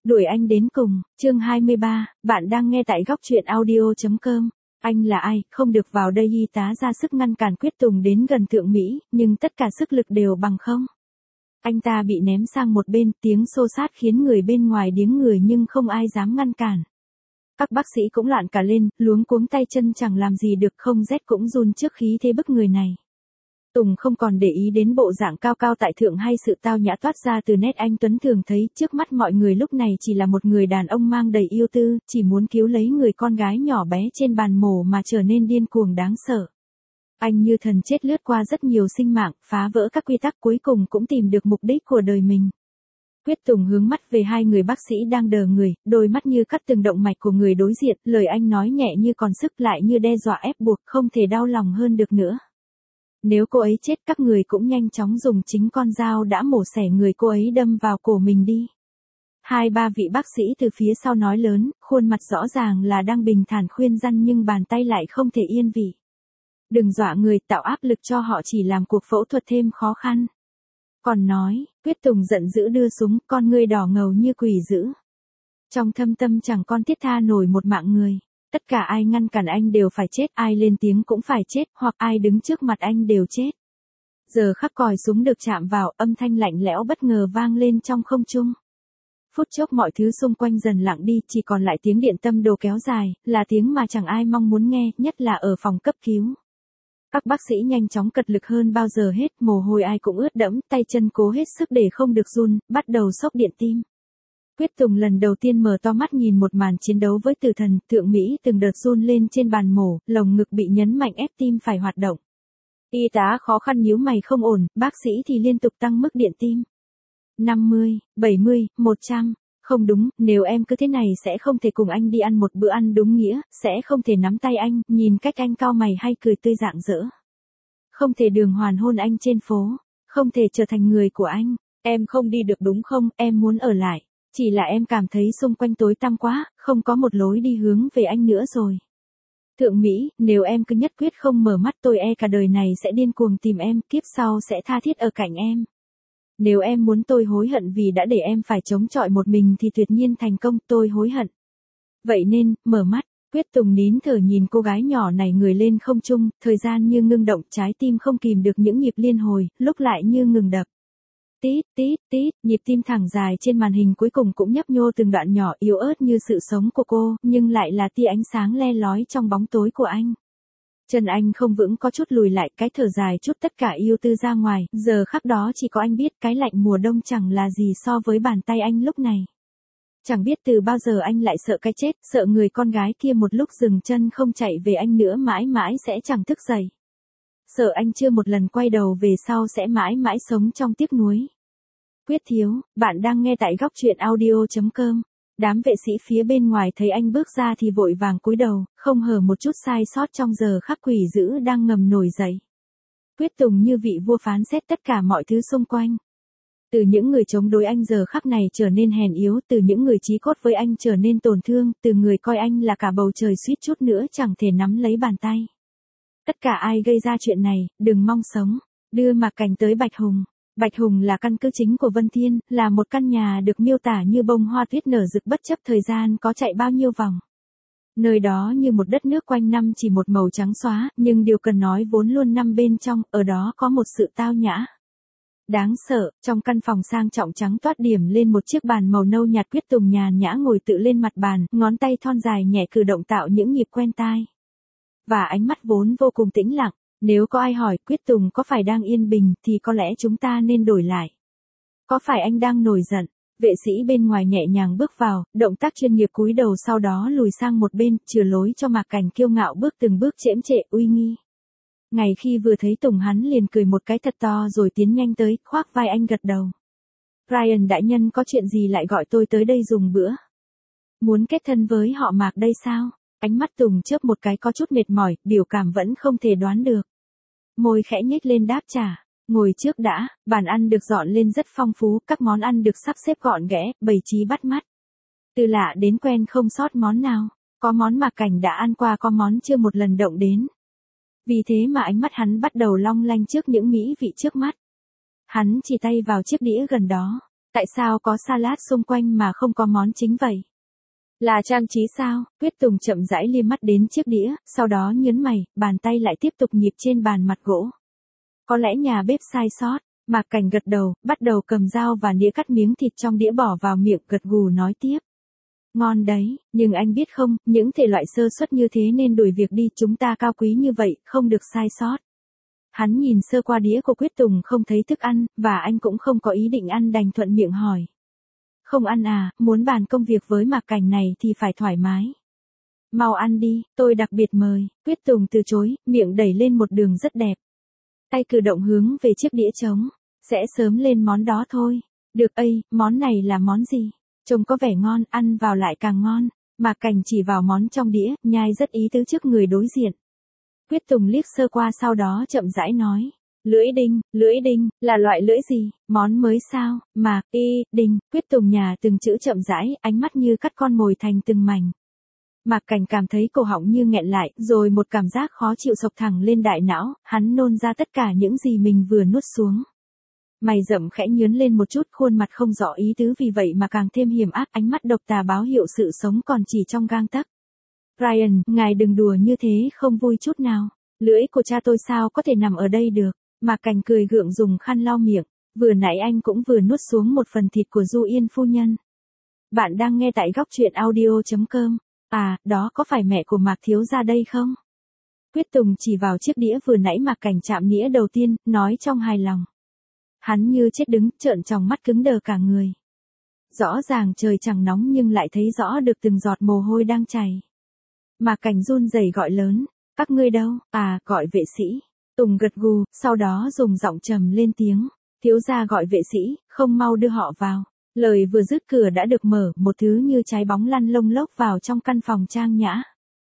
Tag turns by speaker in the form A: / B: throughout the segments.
A: Đuổi anh đến cùng, chương 23, bạn đang nghe tại góc truyện audio.com. Anh là ai, không được vào đây. Y tá ra sức ngăn cản Quyết Tùng đến gần Thượng Mỹ, nhưng tất cả sức lực đều bằng không. Anh ta bị ném sang một bên, tiếng xô xát khiến người bên ngoài điếng người nhưng không ai dám ngăn cản. Các bác sĩ cũng loạn cả lên, luống cuống tay chân chẳng làm gì được, không rét cũng run trước khí thế bức người này. Tùng không còn để ý đến bộ dạng cao cao tại thượng hay sự tao nhã toát ra từ nét anh tuấn thường thấy, trước mắt mọi người lúc này chỉ là một người đàn ông mang đầy yêu tư, chỉ muốn cứu lấy người con gái nhỏ bé trên bàn mổ mà trở nên điên cuồng đáng sợ. Anh như thần chết lướt qua rất nhiều sinh mạng, phá vỡ các quy tắc, cuối cùng cũng tìm được mục đích của đời mình. Quyết Tùng hướng mắt về hai người bác sĩ đang đờ người, đôi mắt như cắt từng động mạch của người đối diện, lời anh nói nhẹ như còn sức lại như đe dọa ép buộc, không thể đau lòng hơn được nữa. Nếu cô ấy chết, các người cũng nhanh chóng dùng chính con dao đã mổ xẻ người cô ấy đâm vào cổ mình đi. Hai ba vị bác sĩ từ phía sau nói lớn, khuôn mặt rõ ràng là đang bình thản khuyên răn nhưng bàn tay lại không thể yên vị. Đừng dọa người, tạo áp lực cho họ chỉ làm cuộc phẫu thuật thêm khó khăn. Còn nói, Quyết Tùng giận dữ đưa súng, con ngươi đỏ ngầu như quỷ dữ. Trong thâm tâm chẳng con thiết tha nổi một mạng người. Tất cả ai ngăn cản anh đều phải chết, ai lên tiếng cũng phải chết, hoặc ai đứng trước mặt anh đều chết. Giờ khắc còi súng được chạm vào, âm thanh lạnh lẽo bất ngờ vang lên trong không trung. Phút chốc mọi thứ xung quanh dần lặng đi, chỉ còn lại tiếng điện tâm đồ kéo dài, là tiếng mà chẳng ai mong muốn nghe, nhất là ở phòng cấp cứu. Các bác sĩ nhanh chóng cật lực hơn bao giờ hết, mồ hôi ai cũng ướt đẫm, tay chân cố hết sức để không được run, bắt đầu sốc điện tim. Quyết Tùng lần đầu tiên mở to mắt nhìn một màn chiến đấu với tử thần, Thượng Mỹ từng đợt run lên trên bàn mổ, lồng ngực bị nhấn mạnh ép tim phải hoạt động. Y tá khó khăn nhíu mày không ổn, bác sĩ thì liên tục tăng mức điện tim. 50, 70, 100, không đúng, nếu em cứ thế này sẽ không thể cùng anh đi ăn một bữa ăn đúng nghĩa, sẽ không thể nắm tay anh, nhìn cách anh cau mày hay cười tươi rạng rỡ. Không thể đường hoàn hôn anh trên phố, không thể trở thành người của anh, em không đi được đúng không, em muốn ở lại. Chỉ là em cảm thấy xung quanh tối tăm quá, không có một lối đi hướng về anh nữa rồi. Thượng Mỹ, nếu em cứ nhất quyết không mở mắt tôi cả đời này sẽ điên cuồng tìm em, kiếp sau sẽ tha thiết ở cạnh em. Nếu em muốn tôi hối hận vì đã để em phải chống chọi một mình thì tuyệt nhiên thành công, tôi hối hận. Vậy nên, mở mắt, Quyết Tùng nín thở nhìn cô gái nhỏ này người lên không trung, thời gian như ngưng động, trái tim không kìm được những nhịp liên hồi, lúc lại như ngừng đập. Tít, tít, tít, nhịp tim thẳng dài trên màn hình cuối cùng cũng nhấp nhô từng đoạn nhỏ yếu ớt như sự sống của cô, nhưng lại là tia ánh sáng le lói trong bóng tối của anh. Chân anh không vững có chút lùi lại, cái thở dài chút tất cả yêu tư ra ngoài, giờ khắc đó chỉ có anh biết cái lạnh mùa đông chẳng là gì so với bàn tay anh lúc này. Chẳng biết từ bao giờ anh lại sợ cái chết, sợ người con gái kia một lúc dừng chân không chạy về anh nữa mãi mãi sẽ chẳng thức dậy. Sợ anh chưa một lần quay đầu về sau sẽ mãi mãi sống trong tiếc nuối. Quyết thiếu, bạn đang nghe tại góc truyện audio.com. Đám vệ sĩ phía bên ngoài thấy anh bước ra thì vội vàng cúi đầu, không hở một chút sai sót trong giờ khắc quỷ dữ đang ngầm nổi dậy. Quyết Tùng như vị vua phán xét tất cả mọi thứ xung quanh. Từ những người chống đối anh giờ khắc này trở nên hèn yếu, từ những người chí cốt với anh trở nên tổn thương, từ người coi anh là cả bầu trời suýt chút nữa chẳng thể nắm lấy bàn tay. Tất cả ai gây ra chuyện này, đừng mong sống. Đưa Mạc Cảnh tới Bạch Hùng. Bạch Hùng là căn cứ chính của Vân Thiên, là một căn nhà được miêu tả như bông hoa tuyết nở rực bất chấp thời gian có chạy bao nhiêu vòng. Nơi đó như một đất nước quanh năm chỉ một màu trắng xóa, nhưng điều cần nói vốn luôn nằm bên trong, ở đó có một sự tao nhã. Đáng sợ, trong căn phòng sang trọng trắng toát điểm lên một chiếc bàn màu nâu nhạt, Quyết Tùng nhàn nhã ngồi tự lên mặt bàn, ngón tay thon dài nhẹ cử động tạo những nhịp quen tai. Và ánh mắt vốn vô cùng tĩnh lặng. Nếu có ai hỏi Quyết Tùng có phải đang yên bình thì có lẽ chúng ta nên đổi lại. Có phải anh đang nổi giận? Vệ sĩ bên ngoài nhẹ nhàng bước vào, động tác chuyên nghiệp cúi đầu sau đó lùi sang một bên, chừa lối cho Mạc Cảnh kiêu ngạo bước từng bước chễm chệ uy nghi. Ngày khi vừa thấy Tùng hắn liền cười một cái thật to rồi tiến nhanh tới, khoác vai anh gật đầu. Ryan đại nhân có chuyện gì lại gọi tôi tới đây dùng bữa? Muốn kết thân với họ Mạc đây sao? Ánh mắt Tùng chớp một cái có chút mệt mỏi, biểu cảm vẫn không thể đoán được. Môi khẽ nhếch lên đáp trả. Ngồi trước đã, bàn ăn được dọn lên rất phong phú, các món ăn được sắp xếp gọn ghẽ, bày trí bắt mắt. Từ lạ đến quen không sót món nào. Có món Mạc Cảnh đã ăn qua, có món chưa một lần động đến. Vì thế mà ánh mắt hắn bắt đầu long lanh trước những mỹ vị trước mắt. Hắn chỉ tay vào chiếc đĩa gần đó. Tại sao có salad xung quanh mà không có món chính vậy? Là trang trí sao? Quyết Tùng chậm rãi liếc mắt đến chiếc đĩa, sau đó nhớn mày, bàn tay lại tiếp tục nhịp trên bàn mặt gỗ. Có lẽ nhà bếp sai sót. Mạc Cảnh gật đầu, bắt đầu cầm dao và nĩa cắt miếng thịt trong đĩa bỏ vào miệng, gật gù nói tiếp. Ngon đấy, nhưng anh biết không, những thể loại sơ suất như thế nên đuổi việc đi, chúng ta cao quý như vậy, không được sai sót. Hắn nhìn sơ qua đĩa của Quyết Tùng không thấy thức ăn, và anh cũng không có ý định ăn đành thuận miệng hỏi. Không ăn à, muốn bàn công việc với Mạc Cảnh này thì phải thoải mái. Mau ăn đi, tôi đặc biệt mời. Quyết Tùng từ chối, miệng đẩy lên một đường rất đẹp. Tay cử động hướng về chiếc đĩa trống. Sẽ sớm lên món đó thôi. Được ây, món này là món gì? Trông có vẻ ngon, ăn vào lại càng ngon. Mạc Cảnh chỉ vào món trong đĩa, nhai rất ý tứ trước người đối diện. Quyết Tùng liếc sơ qua sau đó chậm rãi nói. Lưỡi đinh, là loại lưỡi gì? Món mới sao? Mạc, đinh, Quyết Tùng nhà từng chữ chậm rãi, ánh mắt như cắt con mồi thành từng mảnh. Mạc Cảnh cảm thấy cổ họng như nghẹn lại, rồi một cảm giác khó chịu sộc thẳng lên đại não, hắn nôn ra tất cả những gì mình vừa nuốt xuống. Mày rậm khẽ nhướn lên một chút, khuôn mặt không rõ ý tứ vì vậy mà càng thêm hiểm ác, ánh mắt độc tà báo hiệu sự sống còn chỉ trong gang tấc. Ryan, ngài đừng đùa như thế, không vui chút nào. Lưỡi của cha tôi sao có thể nằm ở đây được? Mạc Cảnh cười gượng dùng khăn lau miệng. Vừa nãy anh cũng vừa nuốt xuống một phần thịt của Du Yên phu nhân. Bạn đang nghe tại góc truyện audio.com. À, đó có phải mẹ của Mạc thiếu gia đây không? Quyết Tùng chỉ vào chiếc đĩa vừa nãy Mạc Cảnh chạm nĩa đầu tiên, nói trong hài lòng. Hắn như chết đứng, trợn tròng mắt cứng đờ cả người. Rõ ràng trời chẳng nóng nhưng lại thấy rõ được từng giọt mồ hôi đang chảy. Mạc Cảnh run rẩy gọi lớn, các ngươi đâu? À, gọi vệ sĩ. Tùng gật gù, sau đó dùng giọng trầm lên tiếng. Thiếu gia gọi vệ sĩ, không mau đưa họ vào. Lời vừa dứt cửa đã được mở, một thứ như trái bóng lăn lông lốc vào trong căn phòng trang nhã.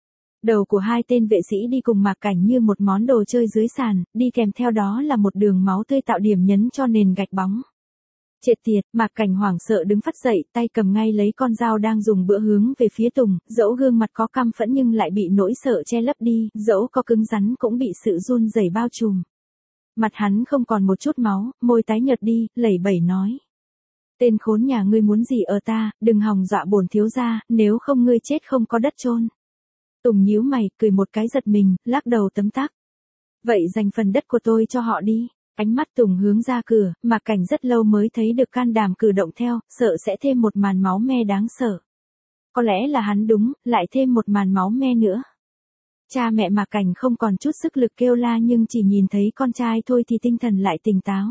A: Đầu của hai tên vệ sĩ đi cùng Mạc Cảnh như một món đồ chơi dưới sàn, đi kèm theo đó là một đường máu tươi tạo điểm nhấn cho nền gạch bóng. Chết tiệt, Mạc Cảnh hoảng sợ đứng phắt dậy, tay cầm ngay lấy con dao đang dùng bữa hướng về phía Tùng, dẫu gương mặt có căm phẫn nhưng lại bị nỗi sợ che lấp đi, dẫu có cứng rắn cũng bị sự run rẩy bao trùm. Mặt hắn không còn một chút máu, môi tái nhợt đi, lẩy bẩy nói. Tên khốn nhà ngươi muốn gì ở ta, đừng hòng dọa bổn thiếu gia, nếu không ngươi chết không có đất chôn. Tùng nhíu mày, cười một cái giật mình, lắc đầu tấm tắc. Vậy dành phần đất của tôi cho họ đi. Ánh mắt Tùng hướng ra cửa, Mạc Cảnh rất lâu mới thấy được can đảm cử động theo, sợ sẽ thêm một màn máu me đáng sợ. Có lẽ là hắn đúng, lại thêm một màn máu me nữa. Cha mẹ Mạc Cảnh không còn chút sức lực kêu la nhưng chỉ nhìn thấy con trai thôi thì tinh thần lại tỉnh táo.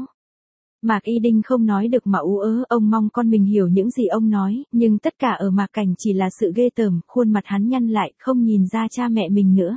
A: Mạc Y Đinh không nói được mà ú ớ, ông mong con mình hiểu những gì ông nói, nhưng tất cả ở Mạc Cảnh chỉ là sự ghê tởm, khuôn mặt hắn nhăn lại, không nhìn ra cha mẹ mình nữa.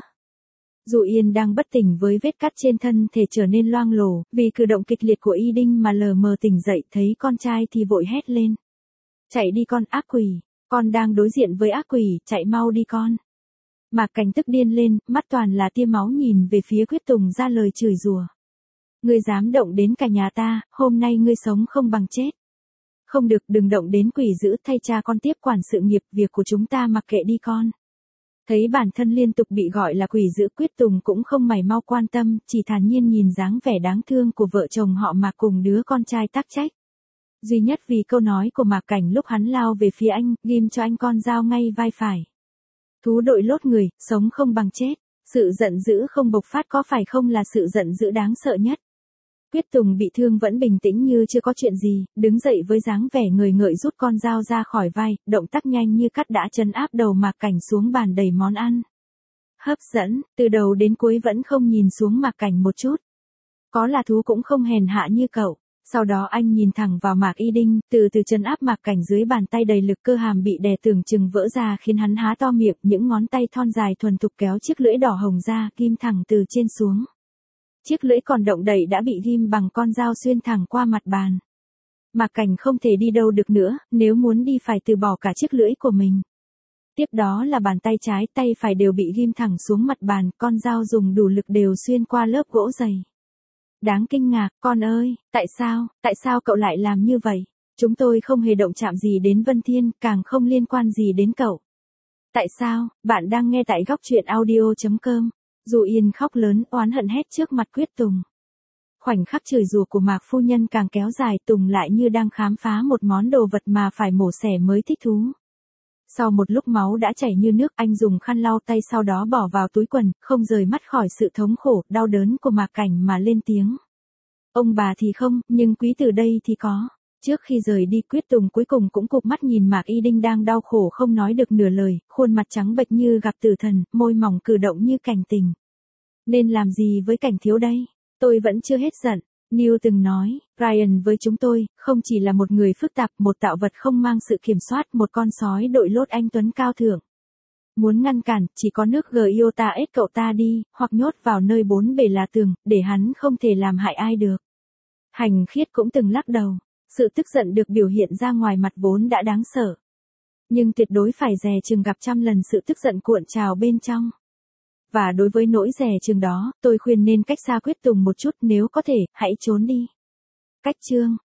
A: Du Yên đang bất tỉnh với vết cắt trên thân thể trở nên loang lổ, vì cử động kịch liệt của Y Đinh mà lờ mờ tỉnh dậy, thấy con trai thì vội hét lên. Chạy đi con ác quỷ, con đang đối diện với ác quỷ, chạy mau đi con. Mạc Cảnh tức điên lên, mắt toàn là tia máu nhìn về phía Quyết Tùng ra lời chửi rủa. Ngươi dám động đến cả nhà ta, hôm nay ngươi sống không bằng chết. Không được, đừng động đến quỷ dữ, thay cha con tiếp quản sự nghiệp, việc của chúng ta mặc kệ đi con. Thấy bản thân liên tục bị gọi là quỷ dữ, Quyết Tùng cũng không mảy mau quan tâm, chỉ thản nhiên nhìn dáng vẻ đáng thương của vợ chồng họ Mạc cùng đứa con trai tắc trách. Duy nhất vì câu nói của Mạc Cảnh lúc hắn lao về phía anh, ghim cho anh con dao ngay vai phải. Thú đội lốt người, sống không bằng chết. Sự giận dữ không bộc phát có phải không là sự giận dữ đáng sợ nhất. Quyết Tùng bị thương vẫn bình tĩnh như chưa có chuyện gì, đứng dậy với dáng vẻ người ngợi rút con dao ra khỏi vai, động tác nhanh như cắt đã trấn áp đầu Mạc Cảnh xuống bàn đầy món ăn. Hấp dẫn, từ đầu đến cuối vẫn không nhìn xuống Mạc Cảnh một chút. Có là thú cũng không hèn hạ như cậu. Sau đó anh nhìn thẳng vào Mạc Y Đinh, từ từ trấn áp Mạc Cảnh dưới bàn tay đầy lực, cơ hàm bị đè tưởng chừng vỡ ra khiến hắn há to miệng, những ngón tay thon dài thuần thục kéo chiếc lưỡi đỏ hồng ra, ghim thẳng từ trên xuống. Chiếc lưỡi còn động đậy đã bị ghim bằng con dao xuyên thẳng qua mặt bàn. Mạc Cảnh không thể đi đâu được nữa, nếu muốn đi phải từ bỏ cả chiếc lưỡi của mình. Tiếp đó là bàn tay trái, tay phải đều bị ghim thẳng xuống mặt bàn, con dao dùng đủ lực đều xuyên qua lớp gỗ dày. Đáng kinh ngạc, con ơi, tại sao cậu lại làm như vậy? Chúng tôi không hề động chạm gì đến Vân Thiên, càng không liên quan gì đến cậu. Tại sao? Bạn đang nghe tại góc truyện audio.com. Du Yên khóc lớn, oán hận hét trước mặt Quyết Tùng. Khoảnh khắc chửi rủa của Mạc phu nhân càng kéo dài, Tùng lại như đang khám phá một món đồ vật mà phải mổ xẻ mới thích thú. Sau một lúc máu đã chảy như nước, anh dùng khăn lau tay sau đó bỏ vào túi quần, không rời mắt khỏi sự thống khổ, đau đớn của Mạc Cảnh mà lên tiếng. Ông bà thì không, nhưng quý từ đây thì có. Trước khi rời đi, Quyết Tùng cuối cùng cũng cụp mắt nhìn Mạc Y Đinh đang đau khổ không nói được nửa lời, khuôn mặt trắng bệch như gặp tử thần, môi mỏng cử động như cảnh tình. Nên làm gì với Cảnh thiếu đây? Tôi vẫn chưa hết giận. Neil từng nói, Ryan với chúng tôi, không chỉ là một người phức tạp, một tạo vật không mang sự kiểm soát, một con sói đội lốt anh tuấn cao thượng. Muốn ngăn cản, chỉ có nước Giota ép cậu ta đi, hoặc nhốt vào nơi bốn bề là tường, để hắn không thể làm hại ai được. Hành Khiết cũng từng lắc đầu. Sự tức giận được biểu hiện ra ngoài mặt vốn đã đáng sợ. Nhưng tuyệt đối phải dè chừng gặp trăm lần sự tức giận cuộn trào bên trong. Và đối với nỗi dè chừng đó, tôi khuyên nên cách xa Quyết Tùng một chút, nếu có thể, hãy trốn đi. Cách chương